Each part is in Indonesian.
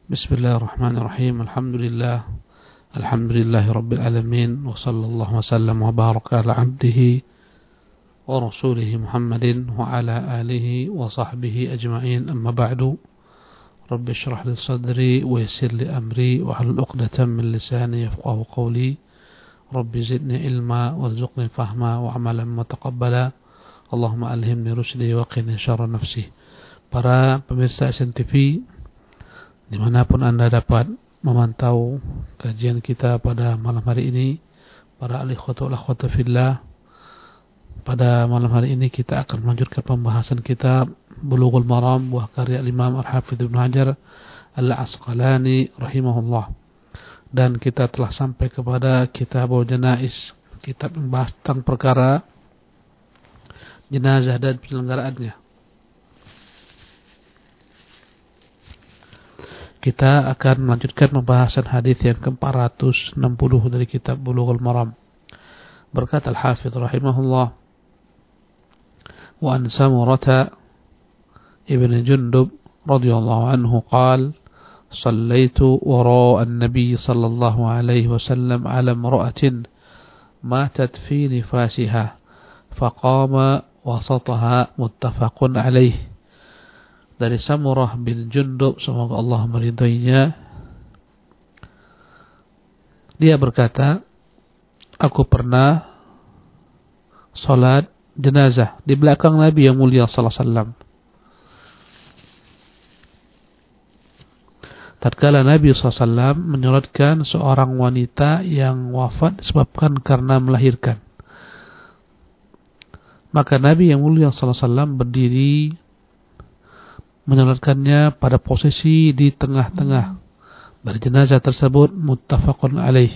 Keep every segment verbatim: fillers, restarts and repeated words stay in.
Bismillahirrahmanirrahim. Alhamdulillah. Alhamdulillahi Rabbil Alamin. Wa sallallahu wa sallam wa baraka ala abdihi wa rasulihi Muhammadin wa ala alihi wa sahbihi ajma'in. Amma ba'du. Rabbi syrah li sadri wa yassir li amri wa hlul uqdatan min lisani yafqahu qawli. Rabbi zidni ilma warzuqni fahma wa amalan mutaqabbala. Allahumma alhimni rusdi wa qini syarra nafsi. Para pemirsa S N T V dimanapun Anda dapat memantau kajian kita pada malam hari ini, para alikhwatu wal akhwatu fillah, pada malam hari ini kita akan melanjutkan pembahasan kitab Bulughul Maram, buah karya Imam Al-Hafidz Ibnu Hajar Al-Asqalani rahimahullah. Dan kita telah sampai kepada Kitabul Janaiz, kitab membahas tentang perkara jenazah dan penyelenggaraannya. Kita akan melanjutkan pembahasan hadis yang ke empat ratus enam puluh dari kitab Bulughul Maram. Berkata Al-Hafidz rahimahullah, wa an Samurata ibn Jundub radhiyallahu anhu qala sallaitu wara an-nabiy sallallahu alaihi wasallam ala imra'atin matat fi nifasiha faqama wasataha muttafaqun alaihi. Dari Samurah bin Jundub, semoga Allah meridainya, dia berkata, aku pernah salat jenazah di belakang Nabi yang mulia sallallahu alaihi wasallam. Tatkala Nabi sallallahu alaihi wasallam menyolatkan seorang wanita yang wafat disebabkan karena melahirkan, maka Nabi yang mulia sallallahu alaihi wasallam berdiri menyolatkannya pada posisi di tengah-tengah dari jenazah tersebut, muttafaqun alaih.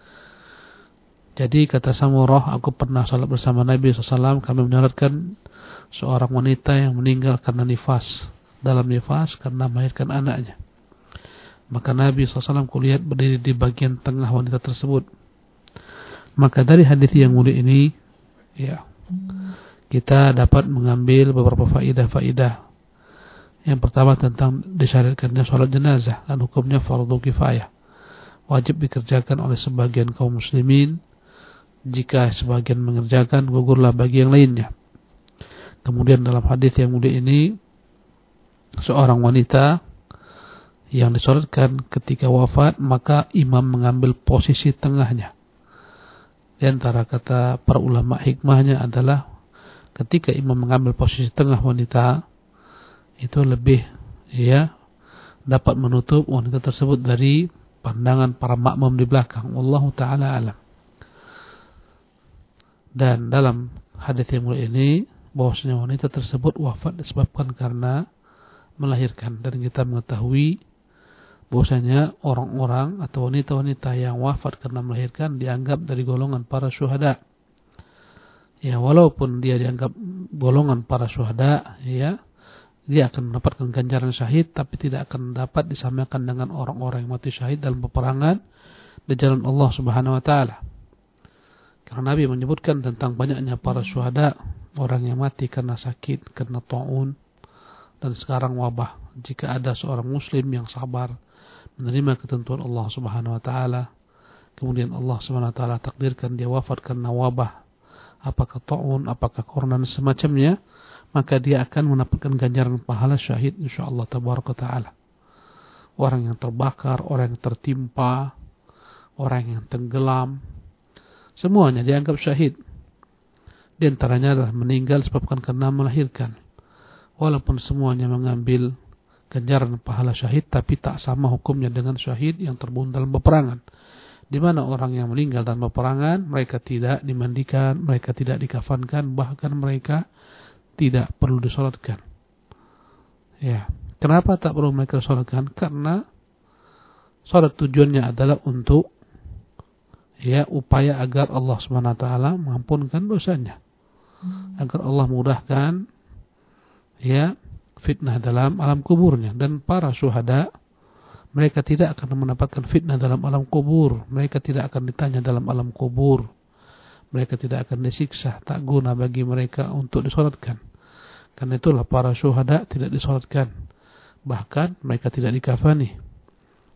Jadi kata Samurah, aku pernah salat bersama Nabi sallallahu alaihi wasallam, kami menyolatkan seorang wanita yang meninggal karena nifas, dalam nifas karena melahirkan anaknya. Maka Nabi sallallahu alaihi wasallam kulihat berdiri di bagian tengah wanita tersebut. Maka dari hadis yang mulia ini, ya, kita dapat mengambil beberapa faidah-faidah. Yang pertama tentang disyariatkannya sholat jenazah dan hukumnya fardu kifayah, wajib dikerjakan oleh sebagian kaum muslimin. Jika sebagian mengerjakan, gugurlah bagi yang lainnya. Kemudian dalam hadis yang mulia ini, seorang wanita yang disolatkan ketika wafat, maka imam mengambil posisi tengahnya. Di antara kata para ulama hikmahnya adalah ketika imam mengambil posisi tengah wanita, itu lebih, ya, dapat menutup wanita tersebut dari pandangan para makmum di belakang. Wallahu ta'ala alam. Dan dalam hadis yang mulia ini, bahwasanya wanita tersebut wafat disebabkan karena melahirkan. Dan kita mengetahui bahwasanya orang-orang atau wanita-wanita yang wafat karena melahirkan dianggap dari golongan para syuhada. Ya, walaupun dia dianggap golongan para syuhada, ya, dia akan mendapatkan ganjaran syahid, tapi tidak akan dapat disamakan dengan orang-orang yang mati syahid dalam peperangan di jalan Allah Subhanahu wa taala. Karena Nabi menyebutkan tentang banyaknya para syuhada, orang yang mati karena sakit, karena ta'un, dan sekarang wabah. Jika ada seorang muslim yang sabar menerima ketentuan Allah Subhanahu wa taala, kemudian Allah Subhanahu wa taala takdirkan dia wafat karena wabah, apakah ta'un, apakah corona dan semacamnya, maka dia akan mendapatkan ganjaran pahala syahid insyaallah tabaraka taala. Orang yang terbakar, orang yang tertimpa, orang yang tenggelam, semuanya dianggap syahid. Di antaranya adalah meninggal disebabkan karena melahirkan. Walaupun semuanya mengambil ganjaran pahala syahid, tapi tak sama hukumnya dengan syahid yang terbunuh dalam peperangan. Di mana orang yang meninggal dalam peperangan, mereka tidak dimandikan, mereka tidak dikafankan, bahkan mereka tidak perlu disolatkan. Ya, kenapa tak perlu mereka disolatkan? Karena solat tujuannya adalah untuk, ya, upaya agar Allah Subhanahu wa taala mengampunkan dosanya, agar Allah mudahkan, ya, fitnah dalam alam kuburnya. Dan para syuhada, mereka tidak akan mendapatkan fitnah dalam alam kubur, mereka tidak akan ditanya dalam alam kubur, mereka tidak akan disiksa, tak guna bagi mereka untuk disolatkan. Karena itulah para syuhada tidak disolatkan, bahkan mereka tidak dikafani.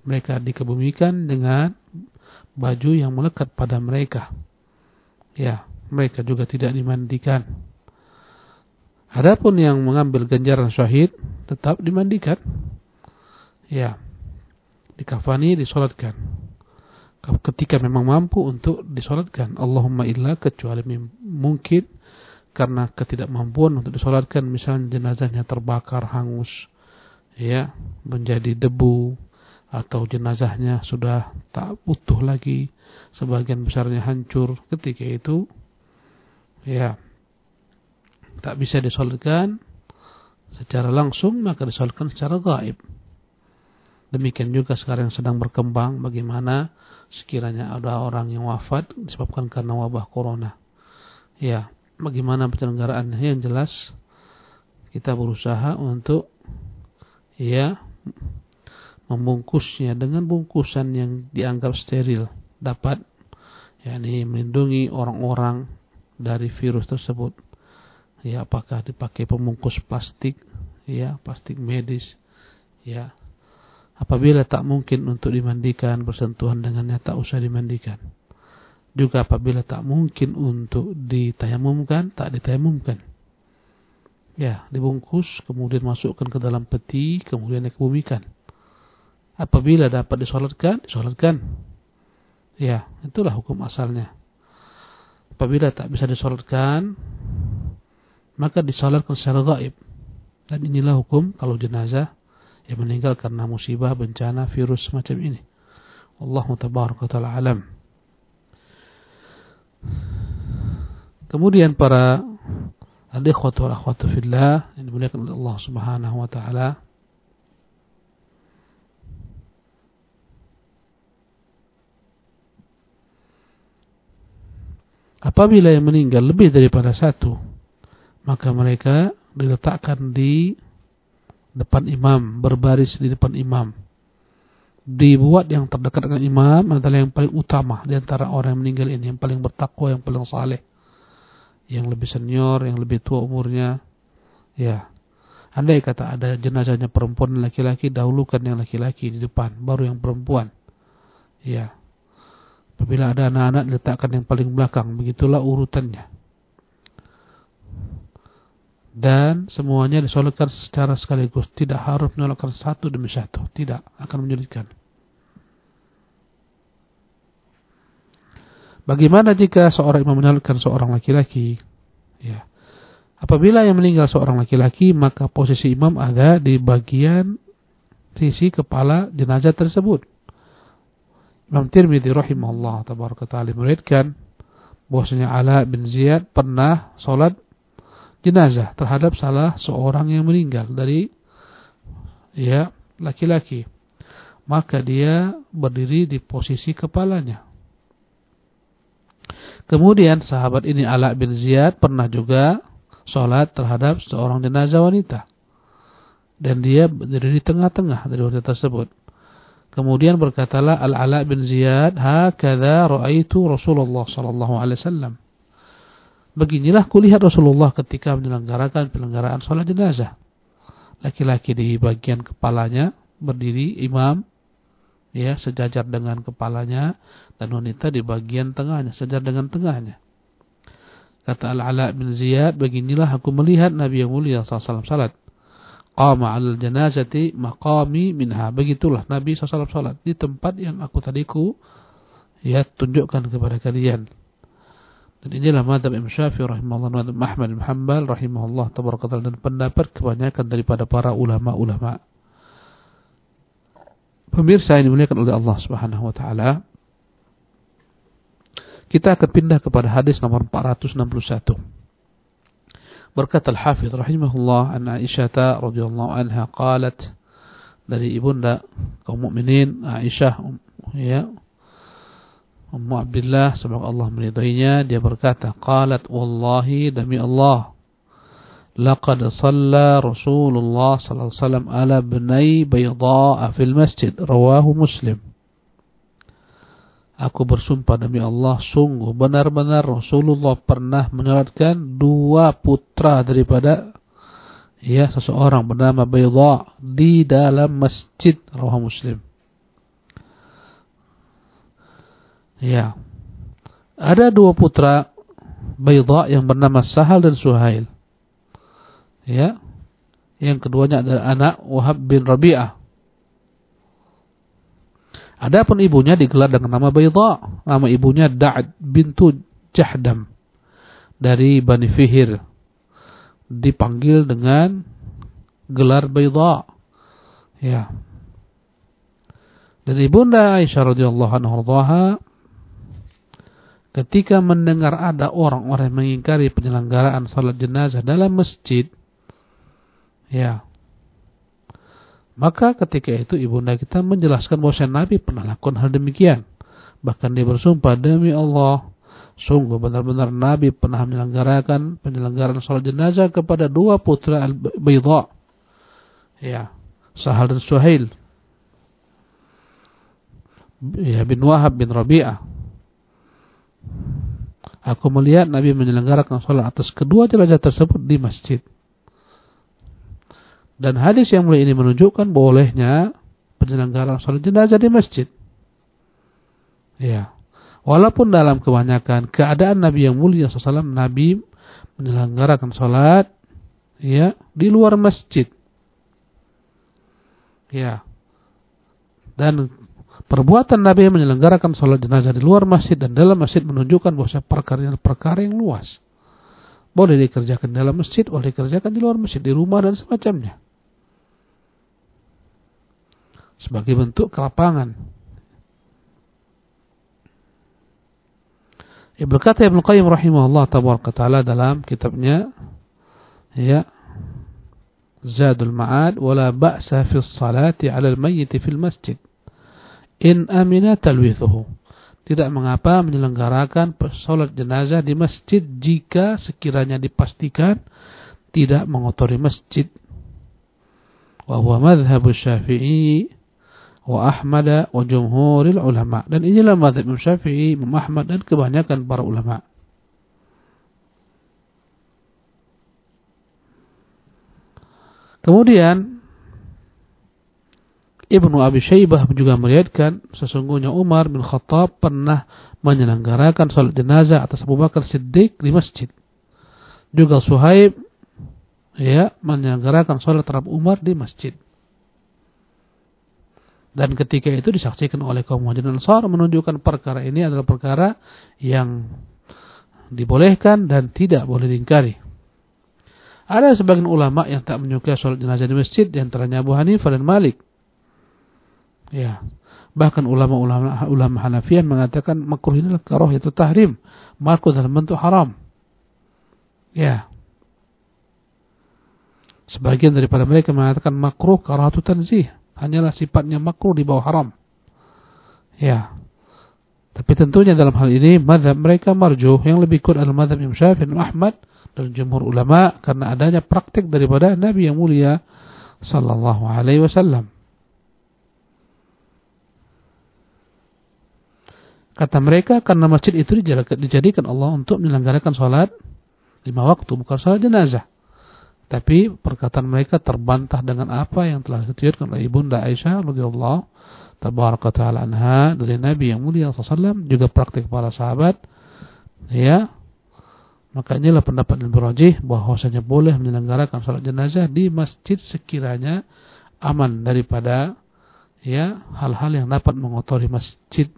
Mereka dikebumikan dengan baju yang melekat pada mereka. Ya, mereka juga tidak dimandikan. Adapun yang mengambil ganjaran syahid tetap dimandikan. Ya, dikafani, disolatkan. Ketika memang mampu untuk disolatkan. Allahumma illa, kecuali mungkin karena ketidakmampuan untuk disolatkan, misalnya jenazahnya terbakar, hangus, ya, menjadi debu, atau jenazahnya sudah tak utuh lagi, sebagian besarnya hancur. Ketika itu, ya, tak bisa disolatkan secara langsung, maka disolatkan secara gaib. Demikian juga sekarang yang sedang berkembang, bagaimana sekiranya ada orang yang wafat disebabkan karena wabah corona. Ya, bagaimana penyelenggaraannya? Yang jelas kita berusaha untuk, ya, membungkusnya dengan bungkusan yang dianggap steril, dapat, yakni melindungi orang-orang dari virus tersebut. Ya, apakah dipakai pembungkus plastik, ya, plastik medis, ya. Apabila tak mungkin untuk dimandikan, bersentuhan dengannya tak usah dimandikan. Juga apabila tak mungkin untuk ditayamumkan, tak ditayamumkan. Ya, dibungkus, kemudian masukkan ke dalam peti, kemudian dikebumikan. Apabila dapat disolatkan, disolatkan. Ya, itulah hukum asalnya. Apabila tak bisa disolatkan, maka disolatkan secara gaib. Dan inilah hukum kalau jenazah yang meninggal karena musibah, bencana, virus semacam ini. Allahu tabaraka wa ta'ala alam. Kemudian para al-ikhwatu wal akhwatu fillah yang dimuliakan oleh Allah Subhanahu wa taala, apabila yang meninggal lebih daripada satu, maka mereka diletakkan di depan imam, berbaris di depan imam. Dibuat yang terdekat dengan imam adalah yang paling utama di antara orang yang meninggal ini, yang paling bertakwa, yang paling saleh, yang lebih senior, yang lebih tua umurnya. Ya, andai kata ada jenazahnya perempuan dan laki-laki, dahulukan yang laki-laki di depan, baru yang perempuan. Ya, apabila ada anak-anak, diletakkan yang paling belakang. Begitulah urutannya. Dan semuanya disolatkan secara sekaligus, tidak harus menyolatkan satu demi satu, tidak, akan menyulitkan. Bagaimana jika seorang imam menyolatkan seorang laki-laki? Ya, apabila yang meninggal seorang laki-laki, maka posisi imam ada di bagian sisi kepala jenazah tersebut. Imam Tirmidzi rahimahullah tabaraka ta'ala meriwayatkan bahwasanya Ala bin Ziyad pernah salat jenazah terhadap salah seorang yang meninggal dari, ya, laki-laki. Maka dia berdiri di posisi kepalanya. Kemudian sahabat ini Ala bin Ziyad pernah juga sholat terhadap seorang jenazah wanita, dan dia berdiri di tengah-tengah dari wanita tersebut. Kemudian berkatalah Al-Ala bin Ziyad, "Hakadha ra'aitu Rasulullah sallallahu alaihi wasallam." Beginilah kulihat Rasulullah ketika menyelenggarakan penyelenggaraan sholat jenazah. Laki-laki di bagian kepalanya berdiri imam, ya, sejajar dengan kepalanya, dan wanita di bagian tengahnya, sejajar dengan tengahnya. Kata Al-Ala bin Ziyad, beginilah aku melihat Nabi yang mulia sallallahu alaihi wasallam salat. Qama 'alal janazati maqami minha. Begitulah Nabi sallallahu alaihi wasallam salat di tempat yang aku tadiku, ya, tunjukkan kepada kalian. Dan inilah madhab Imam Syafi'i rahimahullah, madhab Ahmad bin Hanbal rahimahullah tabarakatuh, dan pendapat kebanyakan daripada para ulama-ulama. Pemirsa yang dimuliakan oleh Allah Subhanahu wa taala, kita akan pindah kepada hadis nomor empat ratus enam puluh satu. Berkata Al-Hafidz rahimahullah, an Aisyah radhiyallahu anha qalat, dari ibunda kaum mukminin Aisyah, ya, Ummu Abdullah, semoga Allah meridainya, dia berkata, qalat wallahi, demi Allah, laqad shalla Rasulullah sallallahu alaihi wasallam ala bnai bayda'a fil masjid, rawahu Muslim. Aku bersumpah demi Allah, sungguh benar-benar Rasulullah pernah menyolatkan dua putra daripada, ya, seseorang bernama Bayda di dalam masjid, rawahu Muslim. Ya. Ada dua putra Baydha yang bernama Sahal dan Suhail. Ya. Yang keduanya adalah anak Wahab bin Rabi'ah. Adapun ibunya digelar dengan nama Baydha. Nama ibunya Da'ad bintu Jahdam dari Bani Fihir. Dipanggil dengan gelar Baydha. Ya. Dan ibunda Aisyah radhiyallahu anha ketika mendengar ada orang-orang yang mengingkari penyelenggaraan salat jenazah dalam masjid, ya, maka ketika itu ibunda kita menjelaskan bahwa Nabi pernah lakukan hal demikian. Bahkan dia bersumpah, demi Allah, sungguh benar-benar Nabi pernah menyelenggarakan penyelenggaraan salat jenazah kepada dua putra Al-Baydha, ya, Sahal dan Suhail, ya, bin Wahab bin Rabi'ah. Aku melihat Nabi menyelenggarakan salat atas kedua jenazah tersebut di masjid. Dan hadis yang mulia ini menunjukkan bolehnya penyelenggaraan salat jenazah di masjid. Ya. Walaupun dalam kebanyakan keadaan Nabi yang mulia shallallahu alaihi wasallam, Nabi menyelenggarakan salat, ya, di luar masjid. Ya. Dan perbuatan Nabi menyelenggarakan salat jenazah di luar masjid dan dalam masjid menunjukkan bahwa perkara-perkara yang luas. Boleh dikerjakan dalam masjid, boleh dikerjakan di luar masjid, di rumah dan semacamnya. Sebagai bentuk kelapangan. Ya, berkata Ibnu Qayyim rahimahullah tabaraka taala dalam kitabnya, ya, Zadul Ma'ad, wala ba'sa fi sholati 'ala al-mayyit fil masjid in amina talwithuhu. Tidak mengapa menyelenggarakan salat jenazah di masjid jika sekiranya dipastikan tidak mengotori masjid. Wa huwa madhhabu Syafi'i wa Ahmad wa jumhuril ulama. Dan inilah mazhab Imam Syafi'i, Imam Ahmad dan kebanyakan para ulama. Kemudian Ibnu Abi Syaibah juga meriwayatkan sesungguhnya Umar bin Khattab pernah menyelenggarakan salat jenazah atas Abu Bakar Siddiq di masjid. Juga Suhaib, ya, menyelenggarakan salat terhadap Umar di masjid. Dan ketika itu disaksikan oleh kaum Muhajirin dan Ansar, menunjukkan perkara ini adalah perkara yang dibolehkan dan tidak boleh diingkari. Ada sebagian ulama yang tak menyukai salat jenazah di masjid, di antaranya Abu Hanifah dan Malik. Ya, bahkan ulama-ulama ulama Hanafiyah mengatakan makruh ini karoh itu tahrim, makruh dalam bentuk haram. Ya. Sebagian daripada mereka mengatakan makruh karahatu tanzih, hanyalah sifatnya makruh di bawah haram. Ya. Tapi tentunya dalam hal ini mazhab mereka marjuh, yang lebih kuat adalah mazhab Imam Syafi'i dan Ahmad dan jumhur ulama karena adanya praktik daripada Nabi yang mulia sallallahu alaihi wasallam. Kata mereka karena masjid itu dijadikan Allah untuk menyelenggarakan salat lima waktu, bukan salat jenazah. Tapi perkataan mereka terbantah dengan apa yang telah diriwayatkan oleh Ibunda Aisyah radhiyallahu tabaraka taala anha dari Nabi yang mulia sallallahu alaihi wasallam, juga praktik para sahabat. Ya. Maka inilah pendapat yang berrajih bahwasanya boleh menyelenggarakan salat jenazah di masjid sekiranya aman daripada, ya, hal-hal yang dapat mengotori masjid.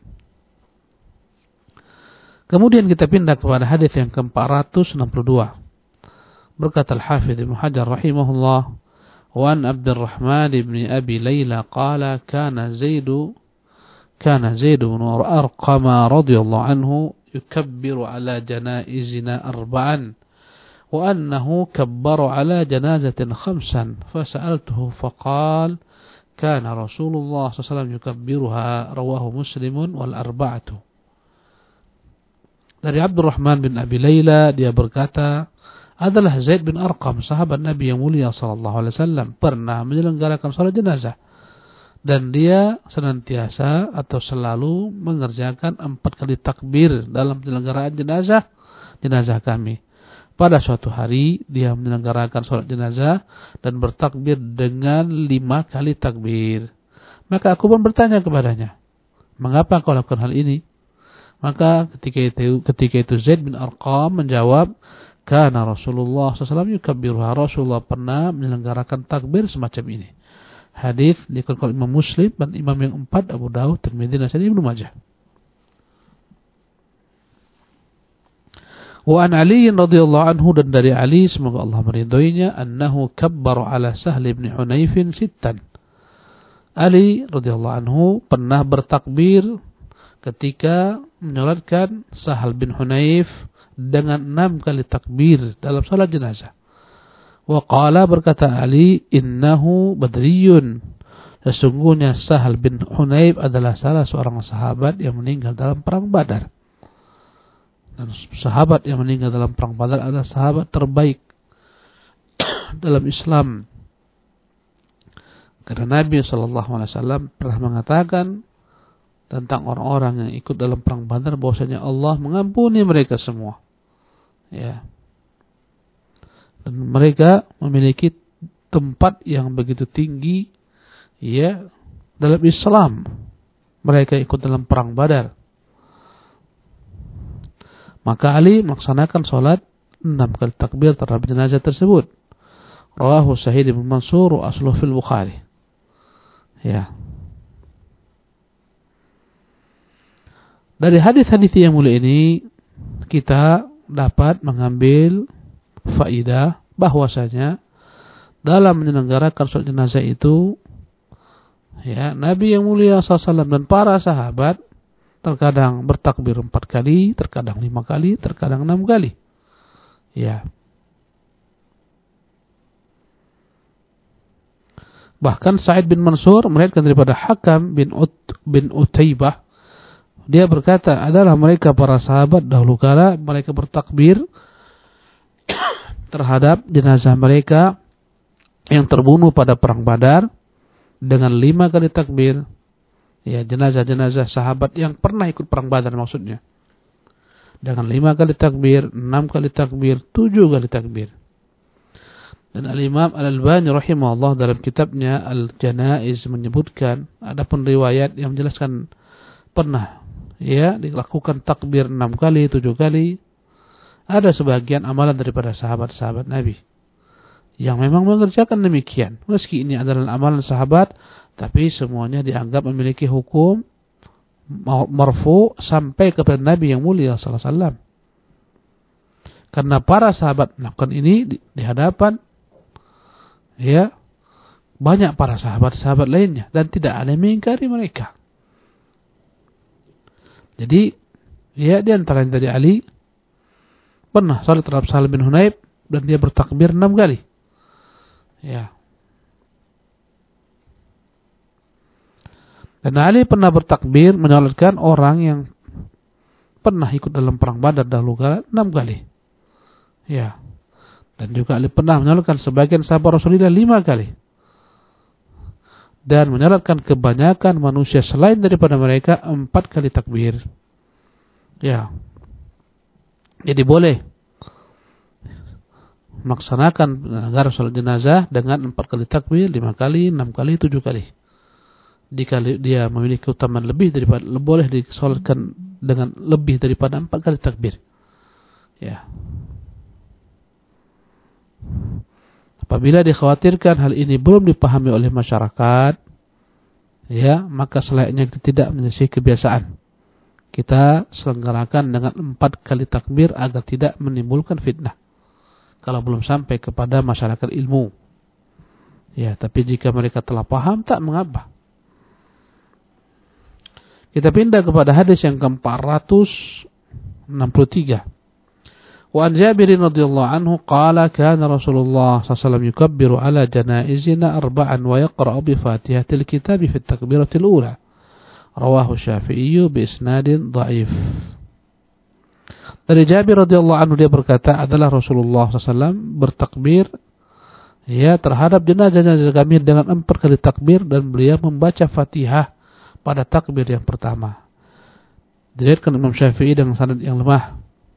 Kemudian kita pindah kepada hadis yang ke empat ratus enam puluh dua. Berkata Al-Hafidz Ibnu Hajar rahimahullah, wa an Abdurrahman bin Abi Layla qala kana Zaid kana Zaid bin Arqam radhiyallahu anhu yukabbiru ala janaizina arba'an wa annahu kabbara ala janazatin khamsan fasa'altuhu faqala kana Rasulullah sallallahu alaihi wasallam yukabbiruha, rawahu Muslimun wal arba'atu. Dari Abdurrahman bin Abi Layla, dia berkata, adalah Zaid bin Arqam, sahabat Nabi yang mulia sallallahu alaihi wasallam, pernah menyelenggarakan salat jenazah. Dan dia senantiasa atau selalu mengerjakan empat kali takbir dalam penyelenggaraan jenazah jenazah kami. Pada suatu hari dia menyelenggarakan salat jenazah dan bertakbir dengan lima kali takbir. Maka aku pun bertanya kepadanya, mengapa kau lakukan hal ini? Maka ketika itu ketika itu Zaid bin Arqam menjawab, "Kana Rasulullah sallallahu alaihi wasallam yukabbiruha." Rasulullah pernah menyelenggarakan takbir semacam ini. Hadis dikeluarkan Imam Muslim dan imam yang empat Abu Dawud, Tirmidzi, Nasai, Ibnu Majah. Wa an Ali radhiyallahu anhu, dan dari Ali semoga Allah meridhoinya, annahu kabbara ala Sahl bin Hunayf sittan. Ali radhiyallahu anhu pernah bertakbir ketika menyolatkan Sahal bin Hunayf dengan enam kali takbir dalam salat jenazah. Wa qala, berkata Ali, innahu badriyun. Sesungguhnya Sahal bin Hunayf adalah salah seorang sahabat yang meninggal dalam perang Badar. Dan sahabat yang meninggal dalam perang Badar adalah sahabat terbaik dalam Islam. Karena Nabi shallallahu alaihi wasallam pernah mengatakan tentang orang-orang yang ikut dalam perang Badar bahwasanya Allah mengampuni mereka semua. Ya. Dan mereka memiliki tempat yang begitu tinggi, ya, dalam Islam. Mereka ikut dalam perang Badar. Maka Ali melaksanakan salat enam kali takbir terhadap jenazah tersebut. Rawahu Sa'id bin Mansur wa asluhu fil Bukhari. Ya. Dari hadis-hadis yang mulia ini kita dapat mengambil faidah bahwasanya dalam menyelenggarakan salat jenazah itu, ya, Nabi yang mulia sallallahu alaihi wasallam dan para sahabat terkadang bertakbir empat kali, terkadang lima kali, terkadang enam kali. Ya. Bahkan Sa'id bin Mansur meriwayatkan daripada Hakam bin Ut bin Utaibah, dia berkata, adalah mereka para sahabat dahulu kala mereka bertakbir terhadap jenazah mereka yang terbunuh pada perang Badar dengan lima kali takbir. Ya, jenazah-jenazah sahabat yang pernah ikut perang Badar maksudnya. Dengan lima kali takbir, enam kali takbir, tujuh kali takbir. Dan Al-Imam Al-Albani rahimahullah dalam kitabnya Al-Janaiz menyebutkan ada pun riwayat yang menjelaskan pernah, ya, dilakukan takbir enam kali, tujuh kali. Ada sebagian amalan daripada sahabat-sahabat Nabi yang memang mengerjakan demikian. Meski ini adalah amalan sahabat, tapi semuanya dianggap memiliki hukum marfu sampai kepada Nabi yang mulia sallallahu alaihi wasallam. Karena para sahabat melakukan ini di, di hadapan, ya, banyak para sahabat-sahabat lainnya dan tidak ada yang mengingkari mereka. Jadi, ya, di antara yang tadi Ali pernah salat terhadap Sahal bin Hunayf dan dia bertakbir enam kali. Ya. Dan Ali pernah bertakbir menyolatkan orang yang pernah ikut dalam perang Badar dahulu kala enam kali. Ya. Dan juga Ali pernah menyolatkan sebagian sahabat Rasulullah lima kali. Dan menyolatkan kebanyakan manusia selain daripada mereka empat kali takbir. Ya. Jadi boleh melaksanakan agar salat jenazah dengan empat kali takbir, lima kali, enam kali, tujuh kali. Jika dia memiliki keutamaan lebih daripada, boleh disolatkan dengan lebih daripada empat kali takbir. Ya. Apabila dikhawatirkan hal ini belum dipahami oleh masyarakat, ya, maka selayaknya tidak menjadi kebiasaan. Kita selenggarakan dengan empat kali takbir agar tidak menimbulkan fitnah. Kalau belum sampai kepada masyarakat ilmu. Ya, tapi jika mereka telah paham, tak mengapa. Kita pindah kepada hadis yang ke empat ratus enam puluh tiga. Wa an Jabir radhiyallahu anhu qala kana Rasulullah sallallahu alaihi wasallam yukabbiru ala janaizina arba'an wa yaqra'u bi Fatihatil Kitab fi at-takbiratil ula. Rawahu Syafi'i bi isnadin dhaif. Dari Jabir radhiyallahu anhu dia berkata, adalah Rasulullah sallallahu alaihi wasallam bertakbir, ya, terhadap jenazah-jenazah kami dengan empat kali takbir dan beliau membaca Fatihah pada takbir yang pertama. Diriwayatkan Imam Syafi'i dengan sanad yang lemah.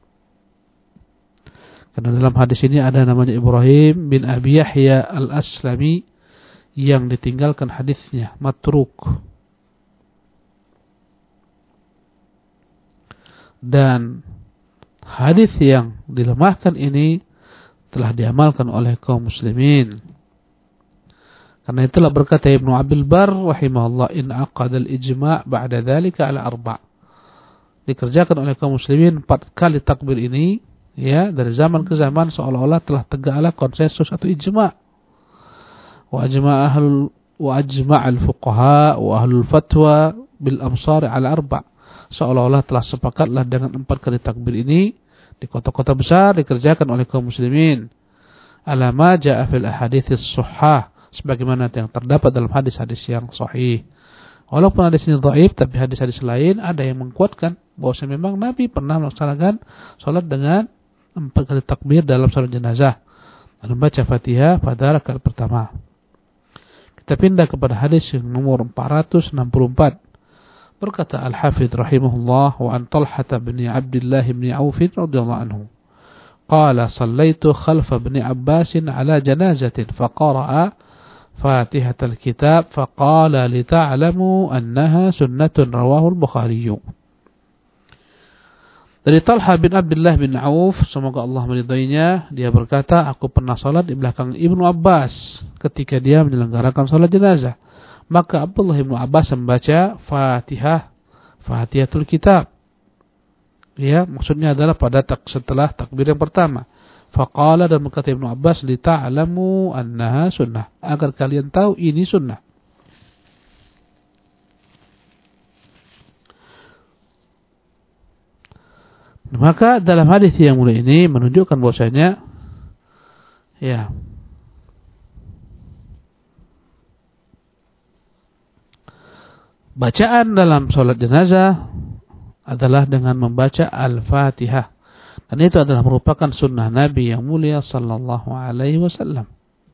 Karena dalam hadis ini ada namanya Ibrahim bin Abi Yahya Al-Aslami yang ditinggalkan hadisnya, matruk. Dan hadis yang dilemahkan ini telah diamalkan oleh kaum muslimin. Karena itulah berkata Ibnu Abdul Bar rahimahullah, in aqada al-ijma' ba'da dzalika ala arba'. Dikerjakan oleh kaum muslimin empat kali takbir ini, ya, dari zaman ke zaman seolah-olah telah tegaklah konsensus atau ijma'. Wa ajma' ahlul wa ajma' al-fuqaha wa ahlul fatwa bil amsar ala arba'. Seolah-olah telah sepakatlah dengan empat kali takbir ini di kota-kota besar dikerjakan oleh kaum muslimin. Alama ja'a fil ahadits as-sahhah, sebagaimana yang terdapat dalam hadis-hadis yang sahih. Walaupun hadis ini dhaif, tapi hadis-hadis lain ada yang menguatkan bahwa memang Nabi pernah melaksanakan salat dengan empat kali takbir dalam salat jenazah dan membaca Fatihah pada rakaat pertama. Kita pindah kepada hadis yang nomor empat ratus enam puluh empat. Berkata Al-Hafidz rahimahullah, wa an Talhah bin Abdullah bin Auf radhiyallahu anhu qala sallaitu khalfa ibn Abbas ala janazatin faqara'a فاتحة الكتاب فقال لتعلموا أنها سنة رواه البخاري. Dari Talhah bin Abdullah bin Auf, semoga Allah meridainya, dia berkata, aku pernah salat di belakang Ibnu Abbas ketika dia menyelenggarakan salat jenazah. Maka Abdullah bin Abbas membaca Fatihah, Fatihatul Kitab. Ya, maksudnya adalah pada tak setelah takbir yang pertama. Faqala, dan berkata Ibnu Abbas, li ta'lamu annaha sunnah, agar kalian tahu ini sunnah. Maka dalam hadis yang mulia ini menunjukkan bahwasanya ya bacaan dalam salat jenazah adalah dengan membaca Al-Fatihah. Dan itu adalah merupakan sunnah Nabi yang mulia sallallahu alaihi wasallam.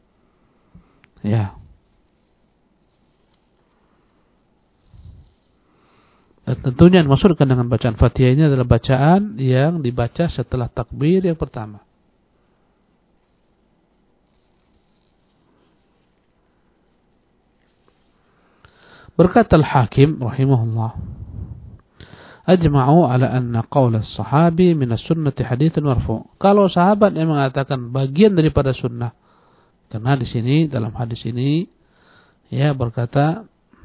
Ya. Dan tentunya yang dimaksudkan dengan bacaan Fatihah ini adalah bacaan yang dibaca setelah takbir yang pertama. Berkata Al-Hakim rahimahullah, ajma'u ala anna qaula as-sahabi min as-sunnati haditsun marfu'. Kalau sahabat yang mengatakan bagian daripada sunnah, karena di sini dalam hadis ini ya berkata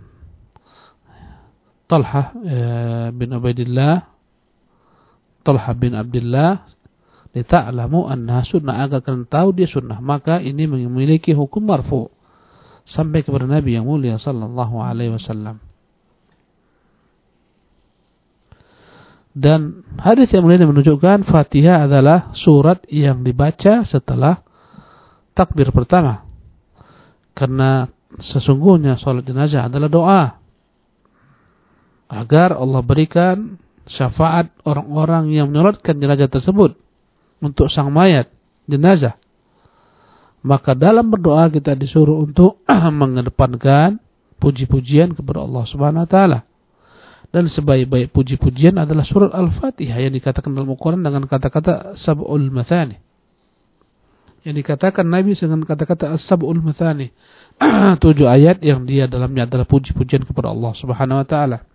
Talhah eh, bin Ubaidillah, Talhah bin Abdullah, lita'lamu annaha sunnah, agar kalian tahu dia sunnah. Maka ini memiliki hukum marfu' sampai kepada Nabi yang mulia sallallahu alaihi wasallam. Dan hadis yang mulia menunjukkan Fatihah adalah surat yang dibaca setelah takbir pertama. Karena sesungguhnya salat jenazah adalah doa agar Allah berikan syafaat orang-orang yang menyolatkan jenazah tersebut untuk sang mayat jenazah. Maka dalam berdoa kita disuruh untuk mengedepankan puji-pujian kepada Allah Subhanahu wa taala. Dan sebaik-baik puji-pujian adalah surat Al-Fatihah yang dikatakan dalam Al-Quran dengan kata-kata sab'ul mathani. Yang dikatakan Nabi dengan kata-kata as-sab'ul mathani. Tujuh ayat yang dia dalamnya adalah puji-pujian kepada Allah Subhanahu wa taala.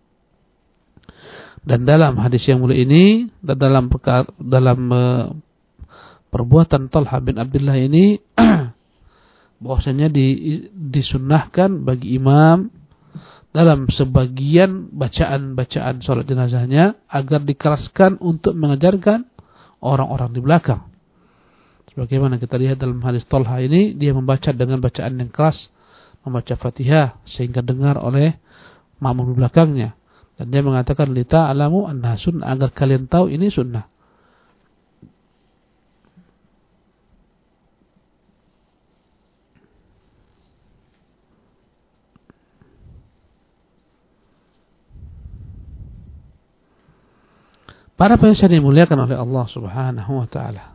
Dan dalam hadis yang mulia ini dan dalam dalam uh, perbuatan Talhah bin Abdullah ini bahwasanya di, disunnahkan bagi imam dalam sebagian bacaan-bacaan salat jenazahnya agar dikeraskan untuk mengajarkan orang-orang di belakang. Sebagaimana kita lihat dalam hadis Talha ini, dia membaca dengan bacaan yang keras, membaca Fatihah sehingga dengar oleh makmum di belakangnya. Dan dia mengatakan li ta'lamu anna sunnah, agar kalian tahu ini sunnah. Para pemirsa dimuliakan oleh Allah Subhanahu wa taala.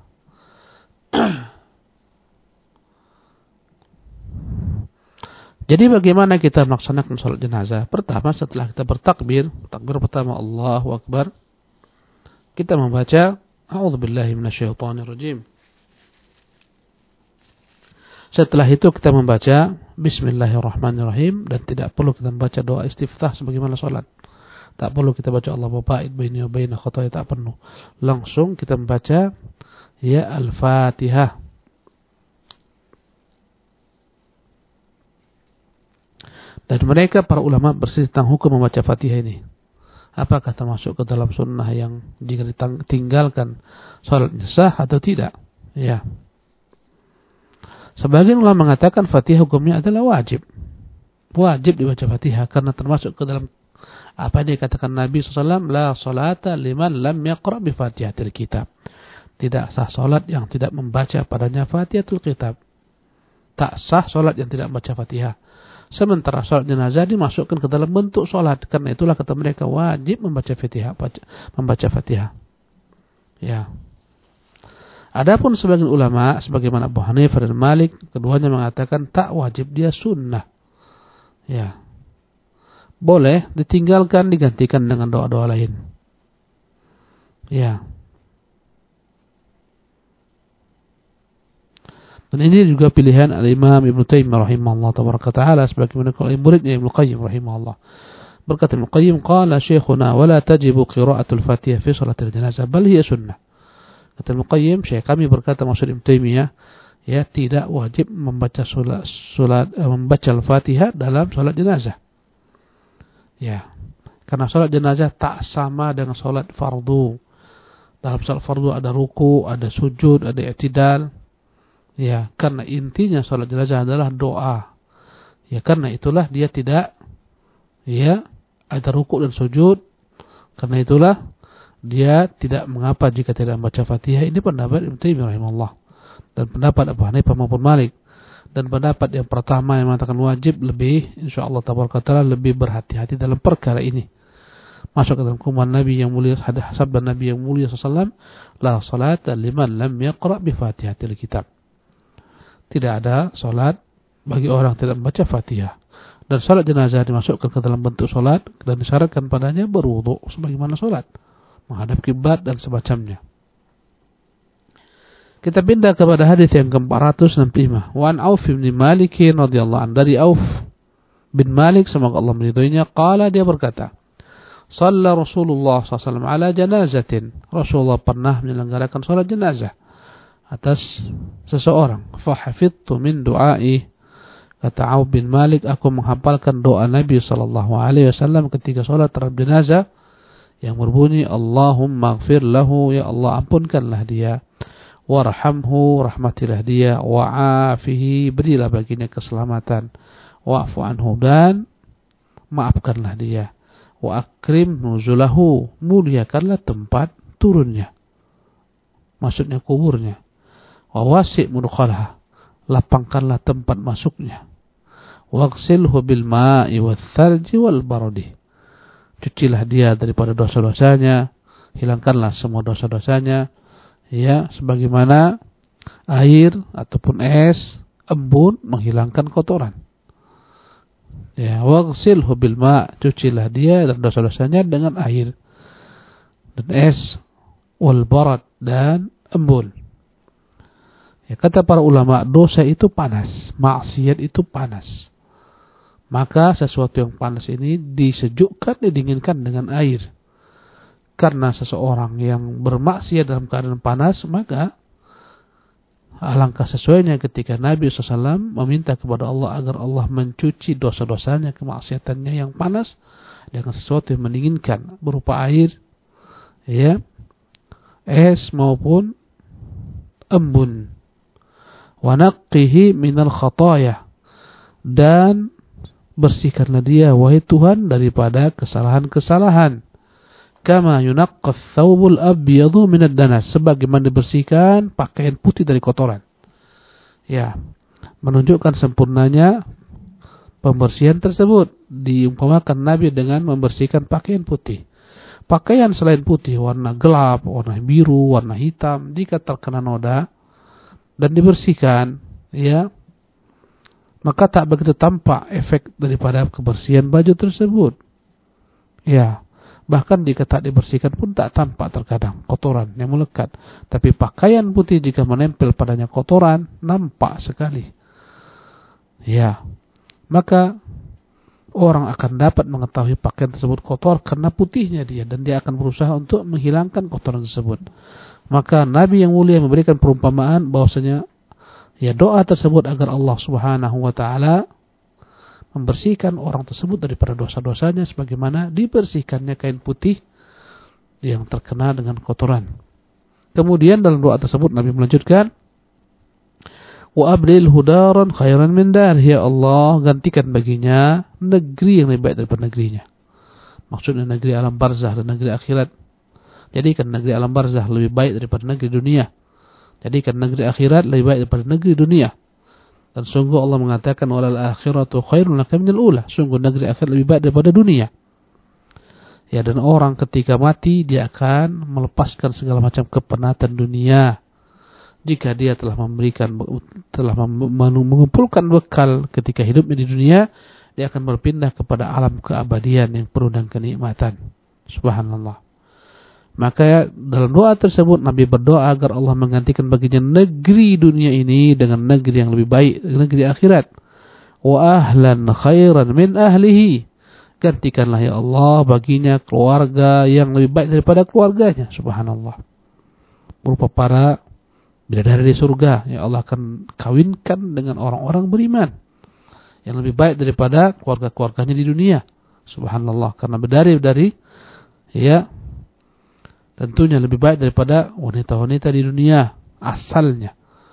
Jadi bagaimana kita melaksanakan salat jenazah? Pertama, setelah kita bertakbir, takbir pertama Allahu Akbar, kita membaca A'udzubillahi minasyaitonirrajim. Setelah itu kita membaca Bismillahirrahmanirrahim, dan tidak perlu kita membaca doa istiftah sebagaimana salat. Tak perlu kita baca Allah ba'id baini wa baina khotoya, tak perlu. Langsung kita membaca ya Al-Fatihah. Dan mereka para ulama berselisih tentang hukum membaca Fatihah ini. Apakah termasuk ke dalam sunnah yang jika ditinggalkan salatnya sah atau tidak? Ya. Sebagian ulama mengatakan Fatihah hukumnya adalah wajib. Wajib dibaca Fatihah karena termasuk ke dalam apa yang dikatakan Nabi shallallahu alaihi wasallam, la salata liman lam yaqra bi Fatihatil Kitab. Tidak sah salat yang tidak membaca padanya Fatihatul Kitab. Tak sah salat yang tidak membaca Fatihah. Sementara salat jenazah dimasukkan ke dalam bentuk salat, karena itulah kata mereka wajib membaca Fatihah, membaca Fatihah. Ya. Adapun sebagian ulama sebagaimana Abu Hanifah dan Malik, keduanya mengatakan tak wajib, dia sunnah. Ya. Boleh ditinggalkan, digantikan dengan doa-doa lain. Ya. Dan ini juga pilihan Al-Imam Ibnu Taimiyah rahimahullah taala sebagaimana kalau muridnya Ibnu Qayyim rahimahullah. Berkata Ibnu Qayyim, qala syekhuna wala tajibu qira'atul Fatihah fi salatil janazah bal hiya sunnah. Kata Ibnu Qayyim, syekh kami berkata maksud Ibnu Taimiyah, ya tidak wajib membaca salat salat membaca Al-Fatihah dalam salat jenazah. Ya. Karena salat jenazah tak sama dengan salat fardu. Dalam salat fardu ada ruku, ada sujud, ada i'tidal. Ya, karena intinya salat jenazah adalah doa. Ya, karena itulah dia tidak ya ada rukuk dan sujud. Karena itulah dia tidak mengapa jika tidak membaca Fatihah. Ini pendapat Ibnu Taimiyah rahimahullah dan pendapat Abu Hanifah maupun Malik. Dan pendapat yang pertama yang mengatakan wajib lebih insyaallah tabaraka taala lebih berhati-hati dalam perkara ini. Masuk ke dalam kuman Nabi yang mulia, hadis sabda Nabi yang mulia sallallahu alaihi wasallam, la salata liman lam yaqra bi Fatihatil Kitab. Tidak ada salat bagi orang tidak membaca Fatihah. Dan salat jenazah dimasukkan ke dalam bentuk salat dan disyaratkan padanya berwudu sebagaimana salat, menghadap kiblat dan semacamnya. Kita pindah kepada hadis yang ke empat ratus enam puluh lima. Wa an Auf bin Malik radhiyallahu anhu, dari Auf bin Malik semoga Allah meridhoinya, qala dia berkata, shalla Rasulullah sallallahu alaihi wasallam ala janazatin. Rasulullah pernah menyelenggarakan salat jenazah atas seseorang. Fahafidtu min du'ai, kata Auf bin Malik, aku menghafalkan doa Nabi sallallahu alaihi wasallam ketika salat terhadap jenazah yang berbunyi Allahumma ighfir lahu, ya Allah ampunkanlah dia, warhamhu, rahmatilah dia, wa'afihi, berilah baginya keselamatan, wa'fu anhu, dan maafkanlah dia, wa akrim nuzulahu, muliakanlah tempat turunnya, maksudnya kuburnya, wa wasi' mudkhalah, lapangkanlah tempat masuknya, waghsilhu bil ma'i wath thalji wal baradi, cucilah dia daripada dosa-dosanya, hilangkanlah semua dosa-dosanya, ya sebagaimana air ataupun es embun menghilangkan kotoran. Ya, waghsilhu bil ma', cucilah dia dan dosa-dosanya dengan air dan es, wal barad, dan embun. Ya, kata para ulama, dosa itu panas, maksiat itu panas. Maka sesuatu yang panas ini disejukkan, didinginkan dengan air. Karena seseorang yang bermaksiat dalam keadaan panas, maka alangkah sesuainya ketika Nabi shallallahu alaihi wasallam meminta kepada Allah agar Allah mencuci dosa-dosanya, kemaksiatannya yang panas dengan sesuatu yang mendinginkan berupa air, ya, es maupun embun. Wa naqqihi minal khataya, dan bersihkanlah dia wahai Tuhan daripada kesalahan-kesalahan. Kama yunaqqas thawbul abyadu minad danas, sebagaimana dibersihkan pakaian putih dari kotoran. Ya, menunjukkan sempurnanya pembersihan tersebut. Diumpamakan Nabi dengan membersihkan pakaian putih. Pakaian selain putih, warna gelap, warna biru, warna hitam, jika terkena noda dan dibersihkan, ya, maka tak begitu tampak efek daripada kebersihan baju tersebut. Ya, bahkan jika tak dibersihkan pun tak tampak terkadang kotoran yang melekat. Tapi pakaian putih jika menempel padanya kotoran, nampak sekali. Ya, maka orang akan dapat mengetahui pakaian tersebut kotor karena putihnya dia, dan dia akan berusaha untuk menghilangkan kotoran tersebut. Maka Nabi yang mulia memberikan perumpamaan bahwasanya ya doa tersebut agar Allah Subhanahu wa taala membersihkan orang tersebut daripada dosa-dosanya sebagaimana dibersihkannya kain putih yang terkena dengan kotoran. Kemudian dalam doa tersebut Nabi melanjutkan, wa abdil hudaran khairan min dar, ya Allah gantikan baginya negeri yang lebih baik daripada negerinya. Maksudnya negeri alam barzah dan negeri akhirat. Jadikan negeri alam barzah lebih baik daripada negeri dunia. Jadikan negeri akhirat lebih baik daripada negeri dunia. Dan sungguh Allah mengatakan walal akhiratu khairun laka minal ula. Sungguh negeri akhirat lebih baik daripada dunia. Ya, dan orang ketika mati dia akan melepaskan segala macam kepenatan dunia. Jika dia telah memberikan telah mengumpulkan bekal ketika hidupnya di dunia, dia akan berpindah kepada alam keabadian yang penuh dengan kenikmatan. Subhanallah. Maka dalam doa tersebut Nabi berdoa agar Allah menggantikan baginya negeri dunia ini dengan negeri yang lebih baik, negeri akhirat. Wa ahlan khairan min ahlihi. Gantikanlah ya Allah baginya keluarga yang lebih baik daripada keluarganya. Subhanallah. Berupa para bidadari di surga yang Allah akan kawinkan dengan orang-orang beriman yang lebih baik daripada keluarga-keluarganya di dunia. Subhanallah. Karena bidadari ya tentunya lebih baik daripada wanita-wanita di dunia asalnya.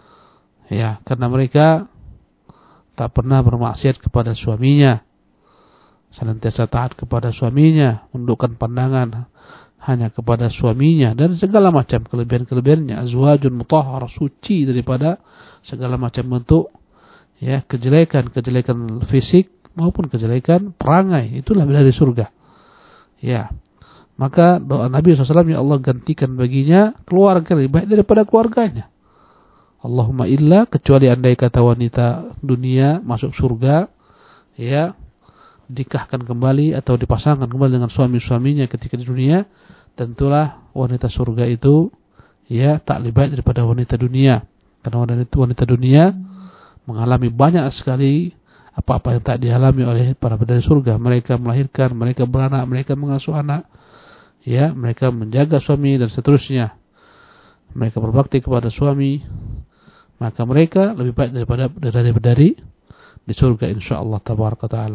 Ya, karena mereka tak pernah bermaksiat kepada suaminya, senantiasa taat kepada suaminya, menundukkan pandangan hanya kepada suaminya, dan segala macam kelebihan-kelebihannya. Azwajun mutahhar, suci daripada segala macam bentuk ya kejelekan-kejelekan fisik maupun kejelekan perangai. Itulah bidadari surga. Ya. Maka doa Nabi shallallahu alaihi wasallam, ya Allah gantikan baginya keluarga lebih baik daripada keluarganya. Allahumma illa, kecuali andai kata wanita dunia masuk surga, ya nikahkan kembali atau dipasangkan kembali dengan suami-suaminya ketika di dunia, tentulah wanita surga itu ya tak lebih baik daripada wanita dunia. Karena wanita, wanita dunia mengalami banyak sekali apa-apa yang tak dialami oleh para bidadari surga. Mereka melahirkan, mereka beranak, mereka mengasuh anak. Ya, mereka menjaga suami dan seterusnya. Mereka berbakti kepada suami. Maka mereka lebih baik daripada bidadari di surga insyaallah tabaraka taala.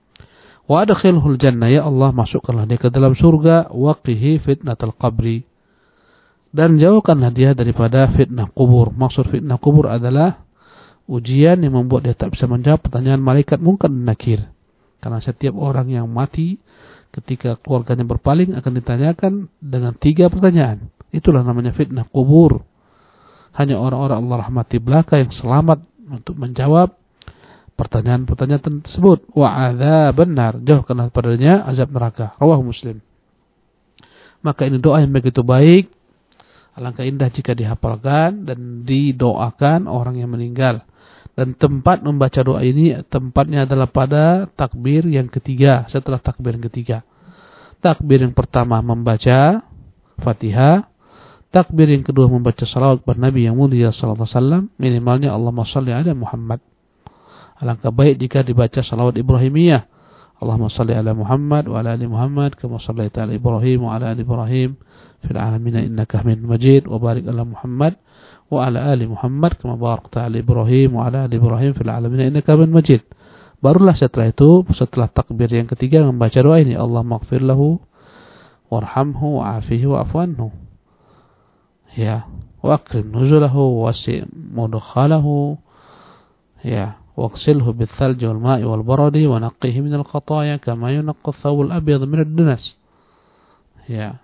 Wa adkhilhul jannah, ya Allah masukkanlah dia ke dalam surga, waqihi fitnatal qabri, dan jauhkanlah dia daripada fitnah kubur. Maksud fitnah kubur adalah ujian yang membuat dia tak bisa menjawab pertanyaan malaikat Munkar dan Nakir. Karena setiap orang yang mati ketika keluarganya berpaling akan ditanyakan dengan tiga pertanyaan. Itulah namanya fitnah kubur. Hanya orang-orang Allah rahmati belaka yang selamat untuk menjawab pertanyaan-pertanyaan tersebut. Wa'adha benar, jauhkanlah padanya azab neraka. Rawahu Muslim. Maka ini doa yang begitu baik. Alangkah indah jika dihafalkan dan didoakan orang yang meninggal. Dan tempat membaca doa ini, tempatnya adalah pada takbir yang ketiga, setelah takbir yang ketiga. Takbir yang pertama membaca Fatihah, takbir yang kedua membaca salawat kepada Nabi yang mulia sallallahu alaihi wasallam, minimalnya Allahumma shalli ala Muhammad. Alangkah baik jika dibaca salawat Ibrahimiyah. Allahumma shalli ala Muhammad wa ala ali Muhammad kama shallaita ala Ibrahim wa ala ali Ibrahim fil alamin innaka Hamidum Majid, wa barik ala Muhammad wa ala ali Muhammad kama barakta ala Ibrahim wa ala ali Ibrahim fil alamin innaka Hamidum Majid. Barulah setelah itu, setelah takbir yang ketiga membaca doa ini, Allahumma ighfir lahu warhamhu wa'afihi wa'fu anhu. Ya, wa akrim nuzulahu wasi' mudkhalahu. Ya, waghsilhu bits-thalji wal ma'i wal baradi wa naqqihi minal khataaya kama yunqqa ath-thawbul abyad minad dunas. Ya.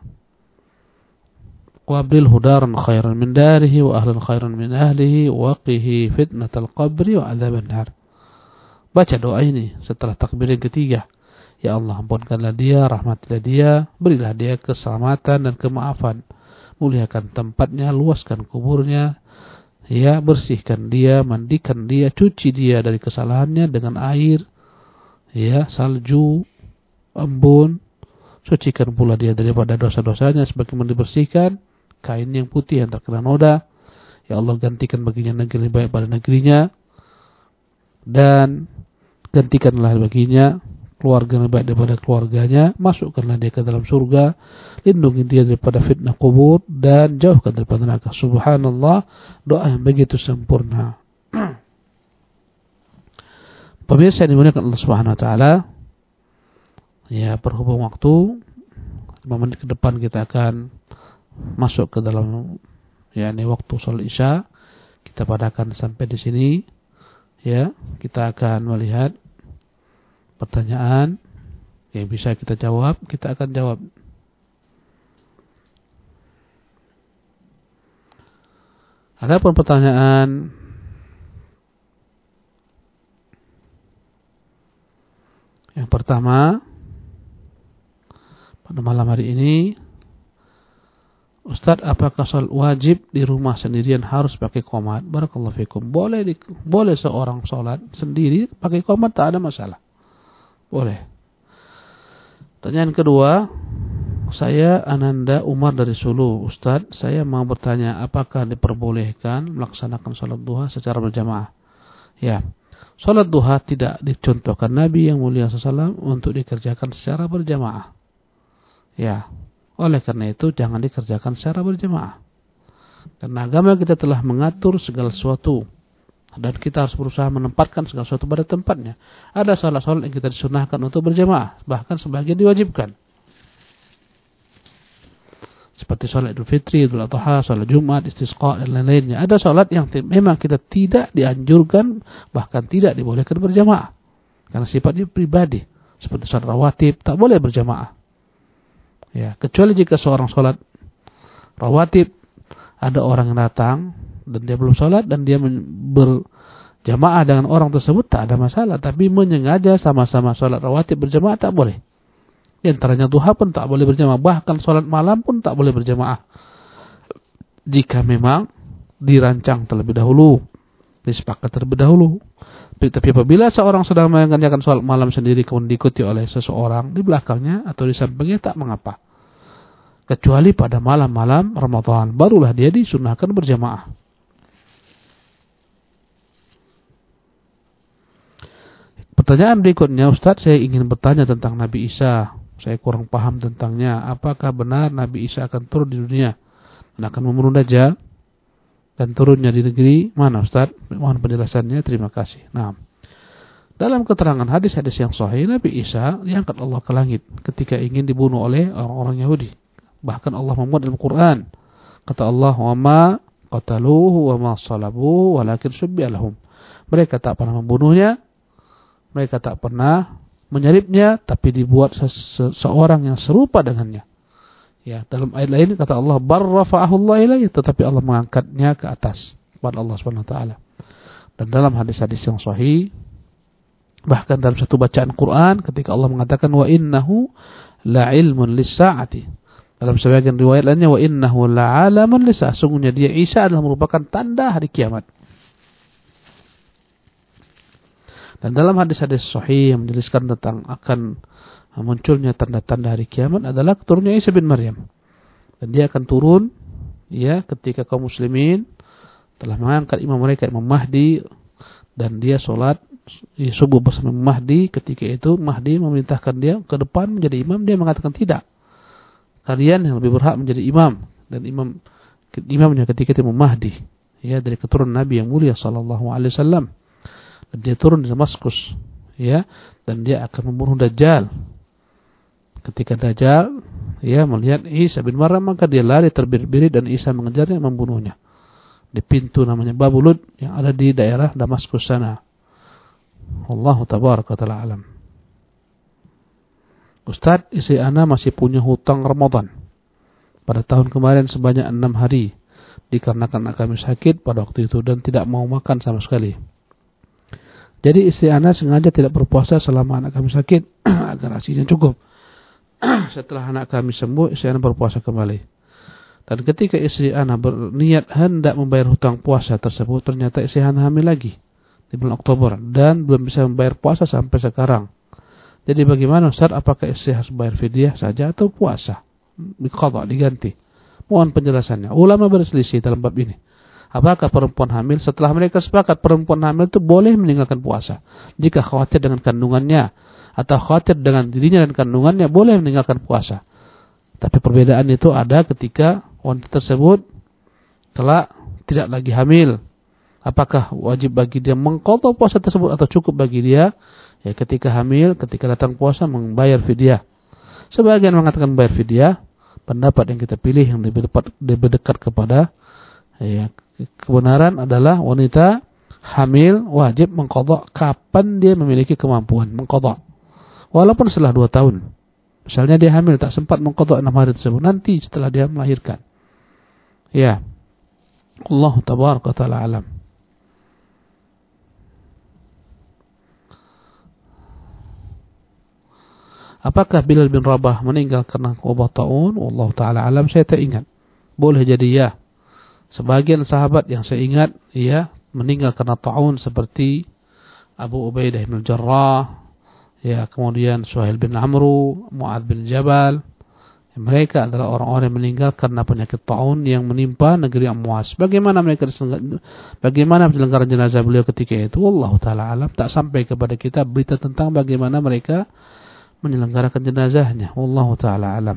وأبدله دارا خيرا من داره وأهلا خيرا من أهله وقه فتنة القبر وعذاب النار. Baca doa ini setelah takbir yang ketiga. Ya Allah, ampunkanlah dia, rahmatilah dia, berilah dia keselamatan dan kemaafan. Muliakan tempatnya, luaskan kuburnya, ya, bersihkan dia, mandikan dia, cuci dia dari kesalahannya dengan air, ya, salju, embun. Sucikan pula dia daripada dosa-dosanya sebagaimana dibersihkan kain yang putih yang terkena noda. Ya Allah, gantikan baginya negeri baik pada negerinya, dan gantikanlah baginya keluarga yang lebih baik daripada keluarganya, masukkanlah dia ke dalam surga, lindungi dia daripada fitnah kubur, dan jauhkan daripada neraka. Subhanallah, doa yang begitu sempurna. Pemirsa yang dimuliakan Allah Subhanahu wa taala, ya, berhubung waktu lima menit ke depan kita akan masuk ke dalam yakni waktu salat Isya. Kita padakan sampai di sini. Ya, kita akan melihat pertanyaan yang bisa kita jawab, kita akan jawab. Adapun pertanyaan yang pertama pada malam hari ini, Ustaz, apakah salat wajib di rumah sendirian harus pakai qomat? Barakallahu fikum. Boleh di, boleh seorang salat sendiri pakai qomat, tak ada masalah. Boleh. Pertanyaan kedua, saya Ananda Umar dari Sulu. Ustaz, saya mau bertanya, apakah diperbolehkan melaksanakan salat duha secara berjamaah? Ya. Salat duha tidak dicontohkan Nabi yang mulia shallallahu alaihi wasallam untuk dikerjakan secara berjamaah. Ya. Oleh karena itu jangan dikerjakan secara berjamaah. Karena agama kita telah mengatur segala sesuatu, dan kita harus berusaha menempatkan segala sesuatu pada tempatnya. Ada salat-salat yang kita disunahkan untuk berjamaah, bahkan sebagian diwajibkan. Seperti salat Idul Fitri, Idul Adha, salat Jumat, istisqa dan lain-lainnya. Ada salat yang memang kita tidak dianjurkan, bahkan tidak dibolehkan berjamaah. Karena sifatnya pribadi. Seperti salat rawatib, tak boleh berjamaah. Ya, kecuali jika seorang sholat rawatib, ada orang yang datang dan dia belum sholat dan dia berjamaah dengan orang tersebut, tak ada masalah. Tapi menyengaja sama-sama sholat rawatib berjamaah tak boleh. Di antaranya duha pun tak boleh berjamaah, bahkan sholat malam pun tak boleh berjamaah. Jika memang dirancang terlebih dahulu, disepakati terlebih dahulu. Tapi apabila seorang sedang mengerjakan sholat malam sendiri kemudian diikuti oleh seseorang di belakangnya atau di sampingnya, tak mengapa. Kecuali pada malam-malam Ramadan, barulah dia disunahkan berjamaah. Pertanyaan berikutnya, Ustaz, saya ingin bertanya tentang Nabi Isa. Saya kurang paham tentangnya. Apakah benar Nabi Isa akan turun di dunia dan akan membunuh Dajjal? Dan turunnya di negeri mana, Ustaz? Mohon penjelasannya, terima kasih. Nah, dalam keterangan hadis-hadis yang sahih, Nabi Isa diangkat Allah ke langit ketika ingin dibunuh oleh orang-orang Yahudi. Bahkan Allah memuat dalam Quran. Kata Allah, "Wa ma qataluhu wa ma salabuhu walakin syubbiha lahum." Mereka tak pernah membunuhnya, mereka tak pernah menyalibnya, tapi dibuat seseorang yang serupa dengannya. Ya, dalam ayat lain kata Allah, "Bar rafa'ahu Allah ilaihi," tetapi Allah mengangkatnya ke atas kepada Allah Subhanahu wa taala. Dan dalam hadis-hadis yang sahih, bahkan dalam satu bacaan Quran ketika Allah mengatakan wa innahu la'ilmun lis-sa'ati. Dalam sebagian riwayat lainnya wa innahu la'alamun lis-sa'ati. Sungguhnya dia Isa adalah merupakan tanda hari kiamat. Dan dalam hadis-hadis sahih yang menjelaskan tentang akan munculnya tanda-tanda hari kiamat adalah turunnya Isa bin Maryam. Dan dia akan turun ya ketika kaum muslimin telah mengangkat imam mereka, Imam Mahdi, dan dia sholat subuh bersama Mahdi. Ketika itu Mahdi memerintahkan dia ke depan menjadi imam. Dia mengatakan tidak, kalian yang lebih berhak menjadi imam. Dan imam imamnya ketika itu Imam Mahdi, ya, dari keturunan Nabi yang mulia sallallahu alaihi wasallam. Dan dia turun di Damaskus, ya, dan dia akan membunuh Dajjal. Ketika Dajjal ya melihat Isa bin Maryam, maka dia lari terbirit-birit dan Isa mengejarnya, membunuhnya di pintu namanya Babulud yang ada di daerah Damaskus sana. Allahu tabaraka ta'ala alam. Ustaz, istri ana masih punya hutang Ramadan pada tahun kemarin sebanyak enam hari dikarenakan anak kami sakit pada waktu itu dan tidak mau makan sama sekali. Jadi istri ana sengaja tidak berpuasa selama anak kami sakit agar asinya cukup. Setelah anak kami sembuh, istri ana berpuasa kembali. Dan ketika istri ana berniat hendak membayar hutang puasa tersebut, ternyata istri ana hamil lagi di bulan Oktober dan belum bisa membayar puasa sampai sekarang. Jadi bagaimana, Ustaz? Apakah istri harus bayar fidyah saja atau puasa? Diqadha, diganti. Mohon penjelasannya. Ulama berselisih dalam bab ini. Apakah perempuan hamil, setelah mereka sepakat perempuan hamil itu boleh meninggalkan puasa jika khawatir dengan kandungannya atau khawatir dengan dirinya dan kandungannya, boleh meninggalkan puasa. Tapi perbedaan itu ada ketika wanita tersebut kelak tidak lagi hamil. Apakah wajib bagi dia mengqadha puasa tersebut atau cukup bagi dia ya ketika hamil, ketika datang puasa membayar fidyah. Sebagian mengatakan bayar fidyah, pendapat yang kita pilih yang lebih dekat, lebih dekat kepada ya, kebenaran adalah wanita hamil wajib mengqadha kapan dia memiliki kemampuan mengqadha. Walaupun setelah dua tahun. Misalnya dia hamil tak sempat mengqadha enam hari tersebut, nanti setelah dia melahirkan. Ya. Allah tabaraka taala alam. Apakah Bilal bin Rabah meninggal karena obat taun? Allah taala alam, saya tak ingat. Boleh jadi ya. Sebagian sahabat yang saya ingat ya meninggal karena taun seperti Abu Ubaidah bin Jarrah, ya kemudian Suhail bin Amru, Mu'adz bin Jabal. Mereka adalah orang-orang yang meninggal karena penyakit taun yang menimpa negeri Amwas. Bagaimana mereka bagaimana penyelenggaraan jenazah beliau ketika itu? Allah taala alam, tak sampai kepada kita berita tentang bagaimana mereka menyelenggarakan jenazahnya. Allah taala alam.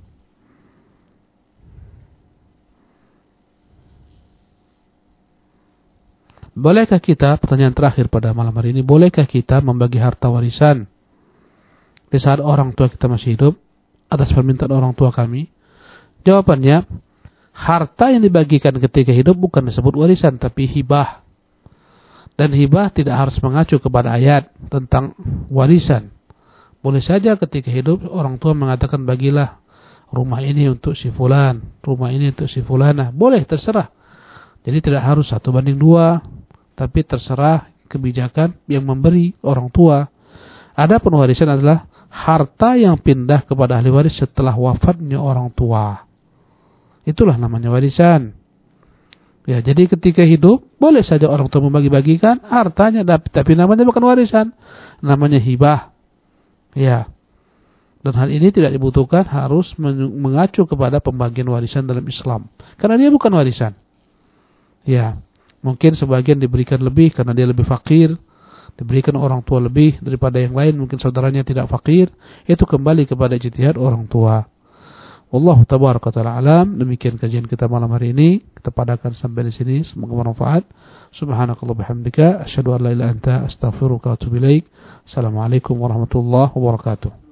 Bolehkah kita, pertanyaan terakhir pada malam hari ini, bolehkah kita membagi harta warisan di saat orang tua kita masih hidup atas permintaan orang tua kami? Jawabannya, harta yang dibagikan ketika hidup bukan disebut warisan tapi hibah. Dan hibah tidak harus mengacu kepada ayat tentang warisan. Boleh saja ketika hidup orang tua mengatakan bagilah rumah ini untuk si fulan, rumah ini untuk si fulanah. Boleh, terserah. Jadi tidak harus satu banding dua, tapi terserah kebijakan yang memberi orang tua. Adapun warisan adalah harta yang pindah kepada ahli waris setelah wafatnya orang tua. Itulah namanya warisan. Ya, jadi ketika hidup boleh saja orang tua membagi-bagikan hartanya, tapi namanya bukan warisan, namanya hibah. Ya. Dan hal ini tidak dibutuhkan harus mengacu kepada pembagian warisan dalam Islam, karena dia bukan warisan. Ya, mungkin sebagian diberikan lebih karena dia lebih fakir, diberikan orang tua lebih daripada yang lain, mungkin saudaranya tidak fakir, itu kembali kepada ijtihad orang tua. Wallahu tabaraka taala alam. Demikian kajian kita malam hari ini, kita padakan sampai di sini, semoga bermanfaat. Subhanakallah bihamdika asyhadu an la ilaha illa anta astaghfiruka wa atubu ilaik. Assalamualaikum warahmatullahi wabarakatuh.